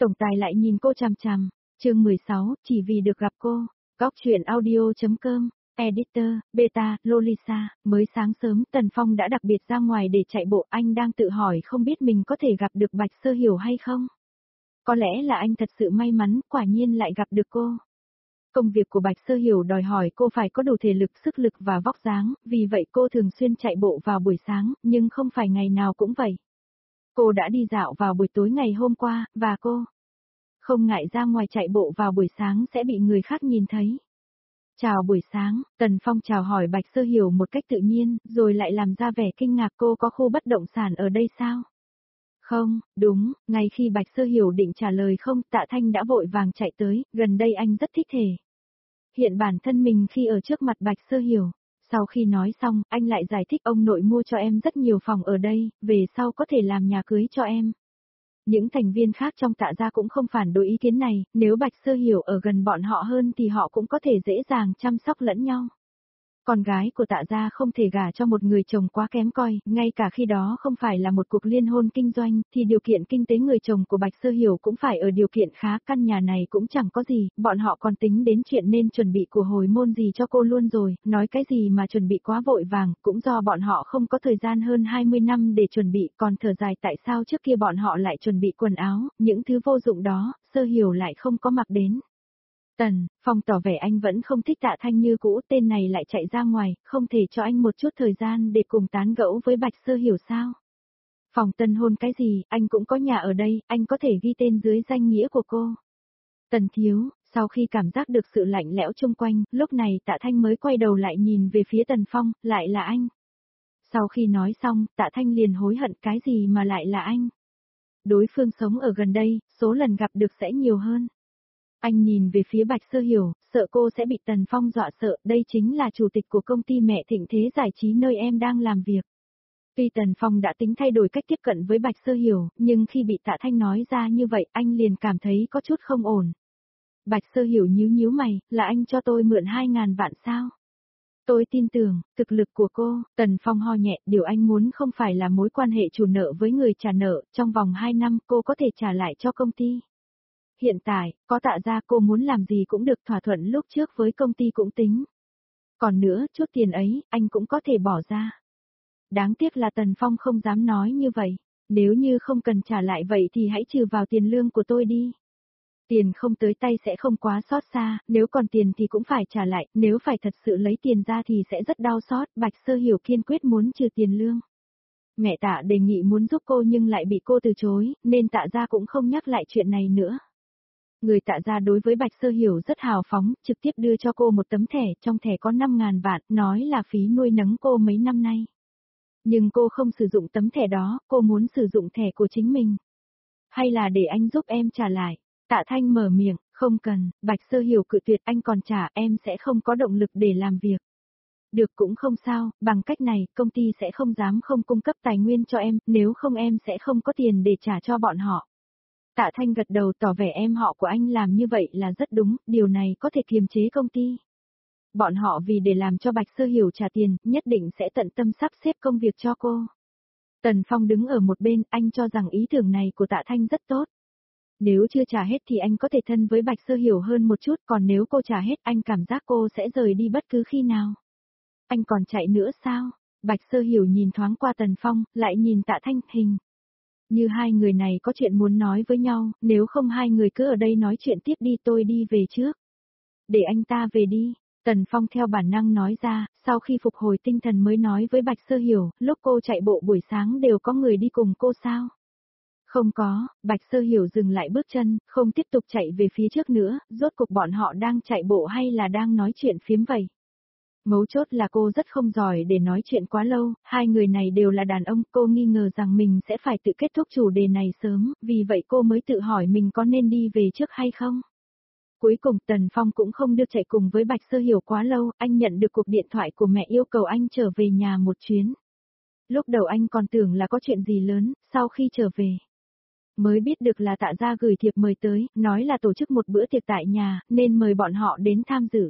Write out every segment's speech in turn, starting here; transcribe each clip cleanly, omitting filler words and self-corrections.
Tổng tài lại nhìn cô chằm chằm. Chương 16, chỉ vì được gặp cô. Góc truyện audio.com. Editor, Beta, Lolisa. Mới sáng sớm Tần Phong đã đặc biệt ra ngoài để chạy bộ. Anh đang tự hỏi không biết mình có thể gặp được Bạch Sơ Hiểu hay không. Có lẽ là anh thật sự may mắn, quả nhiên lại gặp được cô. Công việc của Bạch Sơ Hiểu đòi hỏi cô phải có đủ thể lực, sức lực và vóc dáng, vì vậy cô thường xuyên chạy bộ vào buổi sáng, nhưng không phải ngày nào cũng vậy. Cô đã đi dạo vào buổi tối ngày hôm qua, và cô không ngại ra ngoài chạy bộ vào buổi sáng sẽ bị người khác nhìn thấy. Chào buổi sáng, Tần Phong chào hỏi Bạch Sơ Hiểu một cách tự nhiên, rồi lại làm ra vẻ kinh ngạc. Cô có khu bất động sản ở đây sao? Không, đúng, ngay khi Bạch Sơ Hiểu định trả lời không, Tạ Thanh đã vội vàng chạy tới, gần đây anh rất thích thể hiện bản thân mình khi ở trước mặt Bạch Sơ Hiểu. Sau khi nói xong, anh lại giải thích ông nội mua cho em rất nhiều phòng ở đây, về sau có thể làm nhà cưới cho em. Những thành viên khác trong Tạ gia cũng không phản đối ý kiến này, nếu Bạch Sơ Hiểu ở gần bọn họ hơn thì họ cũng có thể dễ dàng chăm sóc lẫn nhau. Con gái của Tạ gia không thể gả cho một người chồng quá kém cỏi, ngay cả khi đó không phải là một cuộc liên hôn kinh doanh, thì điều kiện kinh tế người chồng của Bạch Sơ Hiểu cũng phải ở điều kiện khá. Căn nhà này cũng chẳng có gì, bọn họ còn tính đến chuyện nên chuẩn bị của hồi môn gì cho cô luôn rồi, nói cái gì mà chuẩn bị quá vội vàng, cũng do bọn họ không có thời gian hơn 20 năm để chuẩn bị, còn thở dài tại sao trước kia bọn họ lại chuẩn bị quần áo, những thứ vô dụng đó, Sơ Hiểu lại không có mặc đến. Tần Phong tỏ vẻ anh vẫn không thích Tạ Thanh như cũ, tên này lại chạy ra ngoài, không thể cho anh một chút thời gian để cùng tán gẫu với Bạch Sơ Hiểu sao? Phòng tân hôn cái gì, anh cũng có nhà ở đây, anh có thể ghi tên dưới danh nghĩa của cô. Tần thiếu, sau khi cảm giác được sự lạnh lẽo chung quanh, lúc này Tạ Thanh mới quay đầu lại nhìn về phía Tần Phong, lại là anh. Sau khi nói xong, Tạ Thanh liền hối hận, cái gì mà lại là anh? Đối phương sống ở gần đây, số lần gặp được sẽ nhiều hơn. Anh nhìn về phía Bạch Sơ Hiểu, sợ cô sẽ bị Tần Phong dọa sợ, đây chính là chủ tịch của công ty mẹ Thịnh Thế Giải trí nơi em đang làm việc. Tuy Tần Phong đã tính thay đổi cách tiếp cận với Bạch Sơ Hiểu, nhưng khi bị Tạ Thanh nói ra như vậy, anh liền cảm thấy có chút không ổn. Bạch Sơ Hiểu nhíu nhíu mày, là anh cho tôi mượn 2.000 vạn sao? Tôi tin tưởng, thực lực của cô. Tần Phong ho nhẹ, điều anh muốn không phải là mối quan hệ chủ nợ với người trả nợ, trong vòng 2 năm cô có thể trả lại cho công ty. Hiện tại, có Tạ gia cô muốn làm gì cũng được, thỏa thuận lúc trước với công ty cũng tính. Còn nữa, chút tiền ấy, anh cũng có thể bỏ ra. Đáng tiếc là Tần Phong không dám nói như vậy. Nếu như không cần trả lại vậy thì hãy trừ vào tiền lương của tôi đi. Tiền không tới tay sẽ không quá xót xa, nếu còn tiền thì cũng phải trả lại, nếu phải thật sự lấy tiền ra thì sẽ rất đau xót. Bạch Sơ Hiểu kiên quyết muốn trừ tiền lương. Mẹ Tạ đề nghị muốn giúp cô nhưng lại bị cô từ chối, nên Tạ gia cũng không nhắc lại chuyện này nữa. Người Tạ gia đối với Bạch Sơ Hiểu rất hào phóng, trực tiếp đưa cho cô một tấm thẻ, trong thẻ có 5.000 vạn, nói là phí nuôi nấng cô mấy năm nay. Nhưng cô không sử dụng tấm thẻ đó, cô muốn sử dụng thẻ của chính mình. Hay là để anh giúp em trả lại? Tạ Thanh mở miệng, không cần. Bạch Sơ Hiểu cự tuyệt, anh còn trả, em sẽ không có động lực để làm việc. Được cũng không sao, bằng cách này, công ty sẽ không dám không cung cấp tài nguyên cho em, nếu không em sẽ không có tiền để trả cho bọn họ. Tạ Thanh gật đầu, tỏ vẻ em họ của anh làm như vậy là rất đúng, điều này có thể kiềm chế công ty. Bọn họ vì để làm cho Bạch Sơ Hiểu trả tiền, nhất định sẽ tận tâm sắp xếp công việc cho cô. Tần Phong đứng ở một bên, anh cho rằng ý tưởng này của Tạ Thanh rất tốt. Nếu chưa trả hết thì anh có thể thân với Bạch Sơ Hiểu hơn một chút, còn nếu cô trả hết anh cảm giác cô sẽ rời đi bất cứ khi nào. Anh còn chạy nữa sao? Bạch Sơ Hiểu nhìn thoáng qua Tần Phong, lại nhìn Tạ Thanh, hình như hai người này có chuyện muốn nói với nhau, nếu không hai người cứ ở đây nói chuyện tiếp đi, tôi đi về trước. Để anh ta về đi. Tần Phong theo bản năng nói ra, sau khi phục hồi tinh thần mới nói với Bạch Sơ Hiểu, lúc cô chạy bộ buổi sáng đều có người đi cùng cô sao? Không có. Bạch Sơ Hiểu dừng lại bước chân, không tiếp tục chạy về phía trước nữa, rốt cuộc bọn họ đang chạy bộ hay là đang nói chuyện phiếm vậy? Mấu chốt là cô rất không giỏi để nói chuyện quá lâu, hai người này đều là đàn ông, cô nghi ngờ rằng mình sẽ phải tự kết thúc chủ đề này sớm, vì vậy cô mới tự hỏi mình có nên đi về trước hay không. Cuối cùng Tần Phong cũng không đưa chạy cùng với Bạch Sơ Hiểu quá lâu, anh nhận được cuộc điện thoại của mẹ yêu cầu anh trở về nhà một chuyến. Lúc đầu anh còn tưởng là có chuyện gì lớn, sau khi trở về mới biết được là Tạ gia gửi thiệp mời tới, nói là tổ chức một bữa tiệc tại nhà, nên mời bọn họ đến tham dự.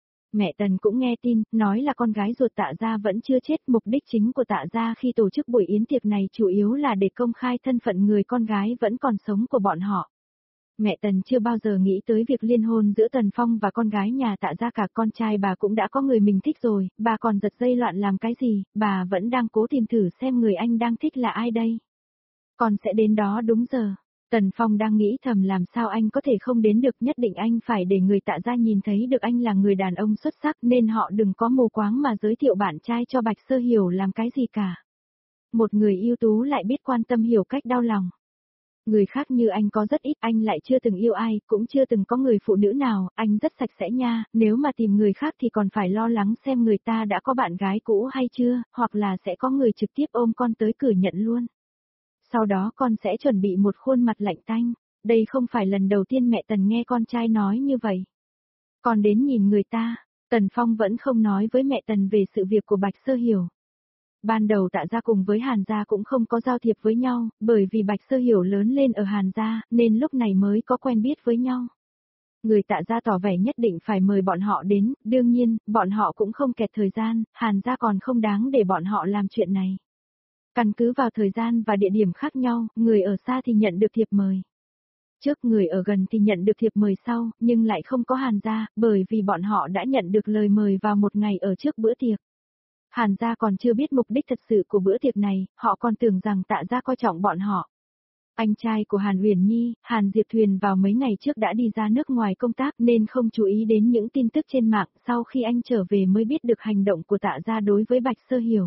Mẹ Tần cũng nghe tin, nói là con gái ruột Tạ gia vẫn chưa chết, mục đích chính của Tạ gia khi tổ chức buổi yến tiệc này chủ yếu là để công khai thân phận người con gái vẫn còn sống của bọn họ. Mẹ Tần chưa bao giờ nghĩ tới việc liên hôn giữa Tần Phong và con gái nhà Tạ gia cả, con trai bà cũng đã có người mình thích rồi, bà còn giật dây loạn làm cái gì, bà vẫn đang cố tìm thử xem người anh đang thích là ai đây. Con sẽ đến đó đúng giờ. Tần Phong đang nghĩ thầm làm sao anh có thể không đến được, nhất định anh phải để người Tạ gia nhìn thấy được anh là người đàn ông xuất sắc, nên họ đừng có mù quáng mà giới thiệu bạn trai cho Bạch Sơ Hiểu làm cái gì cả. Một người ưu tú lại biết quan tâm hiểu cách đau lòng. Người khác như anh có rất ít, anh lại chưa từng yêu ai, cũng chưa từng có người phụ nữ nào, anh rất sạch sẽ nha, nếu mà tìm người khác thì còn phải lo lắng xem người ta đã có bạn gái cũ hay chưa, hoặc là sẽ có người trực tiếp ôm con tới cửa nhận luôn. Sau đó con sẽ chuẩn bị một khuôn mặt lạnh tanh. Đây không phải lần đầu tiên mẹ Tần nghe con trai nói như vậy. Còn đến nhìn người ta, Tần Phong vẫn không nói với mẹ Tần về sự việc của Bạch Sơ Hiểu. Ban đầu Tạ gia cùng với Hàn gia cũng không có giao thiệp với nhau, bởi vì Bạch Sơ Hiểu lớn lên ở Hàn gia, nên lúc này mới có quen biết với nhau. Người Tạ gia tỏ vẻ nhất định phải mời bọn họ đến, đương nhiên, bọn họ cũng không kẹt thời gian, Hàn gia còn không đáng để bọn họ làm chuyện này. Căn cứ vào thời gian và địa điểm khác nhau, người ở xa thì nhận được thiệp mời. Trước người ở gần thì nhận được thiệp mời sau, nhưng lại không có Hàn gia, bởi vì bọn họ đã nhận được lời mời vào một ngày ở trước bữa tiệc. Hàn gia còn chưa biết mục đích thật sự của bữa tiệc này, họ còn tưởng rằng Tạ gia coi trọng bọn họ. Anh trai của Hàn Uyển Nhi, Hàn Diệp Thuyền vào mấy ngày trước đã đi ra nước ngoài công tác nên không chú ý đến những tin tức trên mạng, sau khi anh trở về mới biết được hành động của Tạ gia đối với Bạch Sơ Hiểu.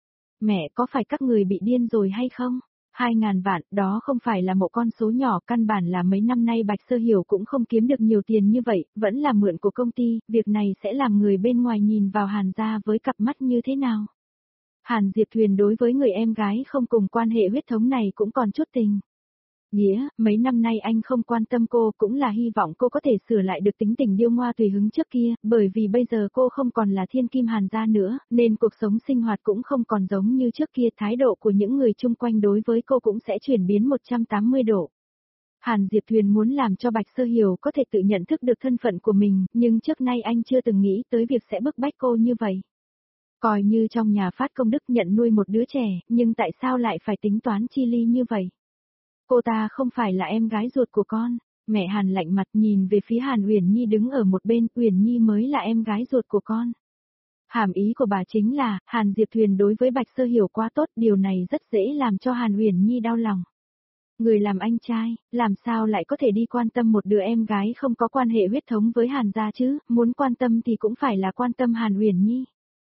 Mẹ, có phải các người bị điên rồi hay không? 2.000 vạn, đó không phải là một con số nhỏ, căn bản là mấy năm nay Bạch Sơ Hiểu cũng không kiếm được nhiều tiền như vậy, vẫn là mượn của công ty, việc này sẽ làm người bên ngoài nhìn vào Hàn gia với cặp mắt như thế nào? Hàn Diệp Thuyền đối với người em gái không cùng quan hệ huyết thống này cũng còn chút tình. Nghĩa, mấy năm nay anh không quan tâm cô cũng là hy vọng cô có thể sửa lại được tính tình điêu ngoa tùy hứng trước kia, bởi vì bây giờ cô không còn là thiên kim Hàn gia nữa, nên cuộc sống sinh hoạt cũng không còn giống như trước kia, thái độ của những người chung quanh đối với cô cũng sẽ chuyển biến 180 độ. Hàn Diệp Thuyền muốn làm cho Bạch Sơ Hiểu có thể tự nhận thức được thân phận của mình, nhưng trước nay anh chưa từng nghĩ tới việc sẽ bức bách cô như vậy. Coi như trong nhà phát công đức nhận nuôi một đứa trẻ, nhưng tại sao lại phải tính toán chi ly như vậy? Cô ta không phải là em gái ruột của con. Mẹ Hàn lạnh mặt nhìn về phía Hàn Uyển Nhi đứng ở một bên, Uyển Nhi mới là em gái ruột của con. Hàm ý của bà chính là, Hàn Diệp Thuyền đối với Bạch Sơ Hiểu quá tốt, điều này rất dễ làm cho Hàn Uyển Nhi đau lòng. Người làm anh trai, làm sao lại có thể đi quan tâm một đứa em gái không có quan hệ huyết thống với Hàn gia chứ, muốn quan tâm thì cũng phải là quan tâm Hàn Uyển Nhi.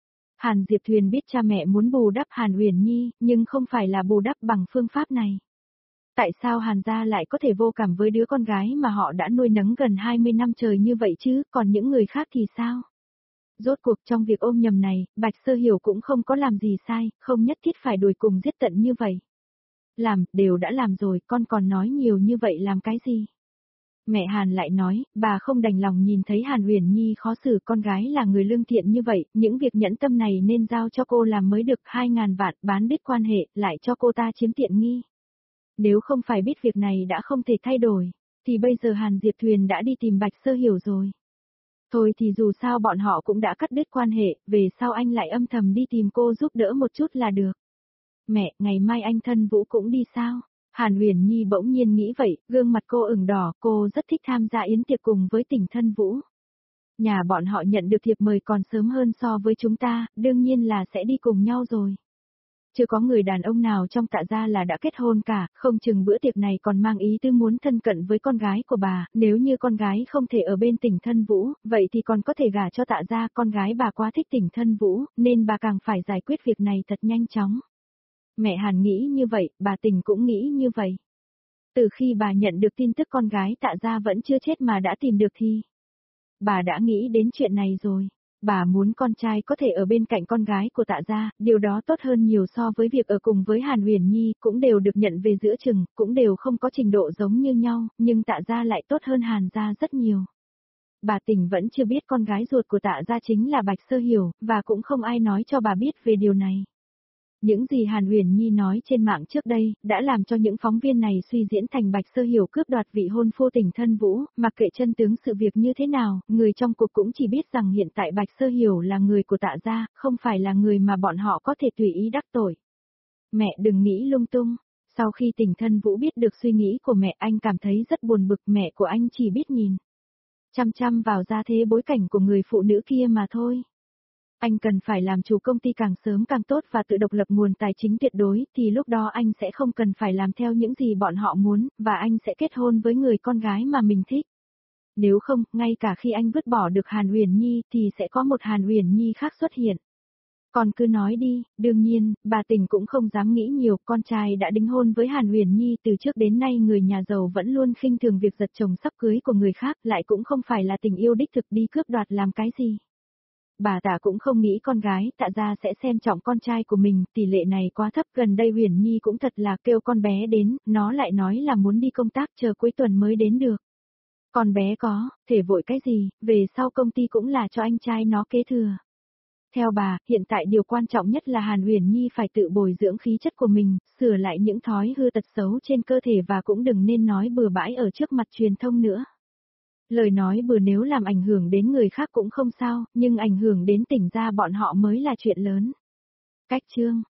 Hàn Diệp Thuyền biết cha mẹ muốn bù đắp Hàn Uyển Nhi, nhưng không phải là bù đắp bằng phương pháp này. Tại sao Hàn gia lại có thể vô cảm với đứa con gái mà họ đã nuôi nấng gần 20 năm trời như vậy chứ, còn những người khác thì sao? Rốt cuộc trong việc ôm nhầm này, Bạch Sơ Hiểu cũng không có làm gì sai, không nhất thiết phải đuổi cùng giết tận như vậy. Làm, đều đã làm rồi, con còn nói nhiều như vậy làm cái gì? Mẹ Hàn lại nói, bà không đành lòng nhìn thấy Hàn Uyển Nhi khó xử, con gái là người lương thiện như vậy, những việc nhẫn tâm này nên giao cho cô làm mới được. 2.000 vạn bán đứt quan hệ, lại cho cô ta chiếm tiện nghi. Nếu không phải biết việc này đã không thể thay đổi, thì bây giờ Hàn Diệp Thuyền đã đi tìm Bạch Sơ Hiểu rồi. Thôi thì dù sao bọn họ cũng đã cắt đứt quan hệ, về sau anh lại âm thầm đi tìm cô giúp đỡ một chút là được. Mẹ, ngày mai anh Thân Vũ cũng đi sao? Hàn Uyển Nhi bỗng nhiên nghĩ vậy, gương mặt cô ửng đỏ, cô rất thích tham gia yến tiệc cùng với Tỉnh Thân Vũ. Nhà bọn họ nhận được thiệp mời còn sớm hơn so với chúng ta, đương nhiên là sẽ đi cùng nhau rồi. Chưa có người đàn ông nào trong Tạ gia là đã kết hôn cả, không chừng bữa tiệc này còn mang ý tư muốn thân cận với con gái của bà, nếu như con gái không thể ở bên Tỉnh Thân Vũ, vậy thì còn có thể gả cho Tạ gia, con gái bà quá thích Tỉnh Thân Vũ, nên bà càng phải giải quyết việc này thật nhanh chóng. Mẹ Hàn nghĩ như vậy, bà Tỉnh cũng nghĩ như vậy. Từ khi bà nhận được tin tức con gái Tạ gia vẫn chưa chết mà đã tìm được thì bà đã nghĩ đến chuyện này rồi. Bà muốn con trai có thể ở bên cạnh con gái của Tạ gia, điều đó tốt hơn nhiều so với việc ở cùng với Hàn Uyển Nhi, cũng đều được nhận về giữa chừng, cũng đều không có trình độ giống như nhau, nhưng Tạ gia lại tốt hơn Hàn gia rất nhiều. Bà Tỉnh vẫn chưa biết con gái ruột của Tạ gia chính là Bạch Sơ Hiểu, và cũng không ai nói cho bà biết về điều này. Những gì Hàn Uyển Nhi nói trên mạng trước đây, đã làm cho những phóng viên này suy diễn thành Bạch Sơ Hiểu cướp đoạt vị hôn phu Tỉnh Thân Vũ, mặc kệ chân tướng sự việc như thế nào, người trong cuộc cũng chỉ biết rằng hiện tại Bạch Sơ Hiểu là người của Tạ gia, không phải là người mà bọn họ có thể tùy ý đắc tội. Mẹ đừng nghĩ lung tung, Sau khi Tình Thân Vũ biết được suy nghĩ của mẹ, anh cảm thấy rất buồn bực, mẹ của anh chỉ biết nhìn chăm chăm vào gia thế bối cảnh của người phụ nữ kia mà thôi. Anh cần phải làm chủ công ty càng sớm càng tốt và tự độc lập nguồn tài chính tuyệt đối, thì lúc đó anh sẽ không cần phải làm theo những gì bọn họ muốn, và anh sẽ kết hôn với người con gái mà mình thích. Nếu không, ngay cả khi anh vứt bỏ được Hàn Uyển Nhi thì sẽ có một Hàn Uyển Nhi khác xuất hiện. Còn cứ nói đi, đương nhiên, bà Tình cũng không dám nghĩ nhiều, con trai đã đính hôn với Hàn Uyển Nhi từ trước đến nay, người nhà giàu vẫn luôn khinh thường việc giật chồng sắp cưới của người khác, lại cũng không phải là tình yêu đích thực đi cướp đoạt làm cái gì. Bà Tạ cũng không nghĩ con gái Tạ gia sẽ xem trọng con trai của mình, tỷ lệ này quá thấp, gần đây Uyển Nhi cũng thật là kêu con bé đến, nó lại nói là muốn đi công tác chờ cuối tuần mới đến được. Con bé có, thể vội cái gì, về sau công ty cũng là cho anh trai nó kế thừa. Theo bà, hiện tại điều quan trọng nhất là Hàn Uyển Nhi phải tự bồi dưỡng khí chất của mình, sửa lại những thói hư tật xấu trên cơ thể và cũng đừng nên nói bừa bãi ở trước mặt truyền thông nữa. Lời nói bừa nếu làm ảnh hưởng đến người khác cũng không sao, nhưng ảnh hưởng đến Tỉnh gia bọn họ mới là chuyện lớn. Cách chương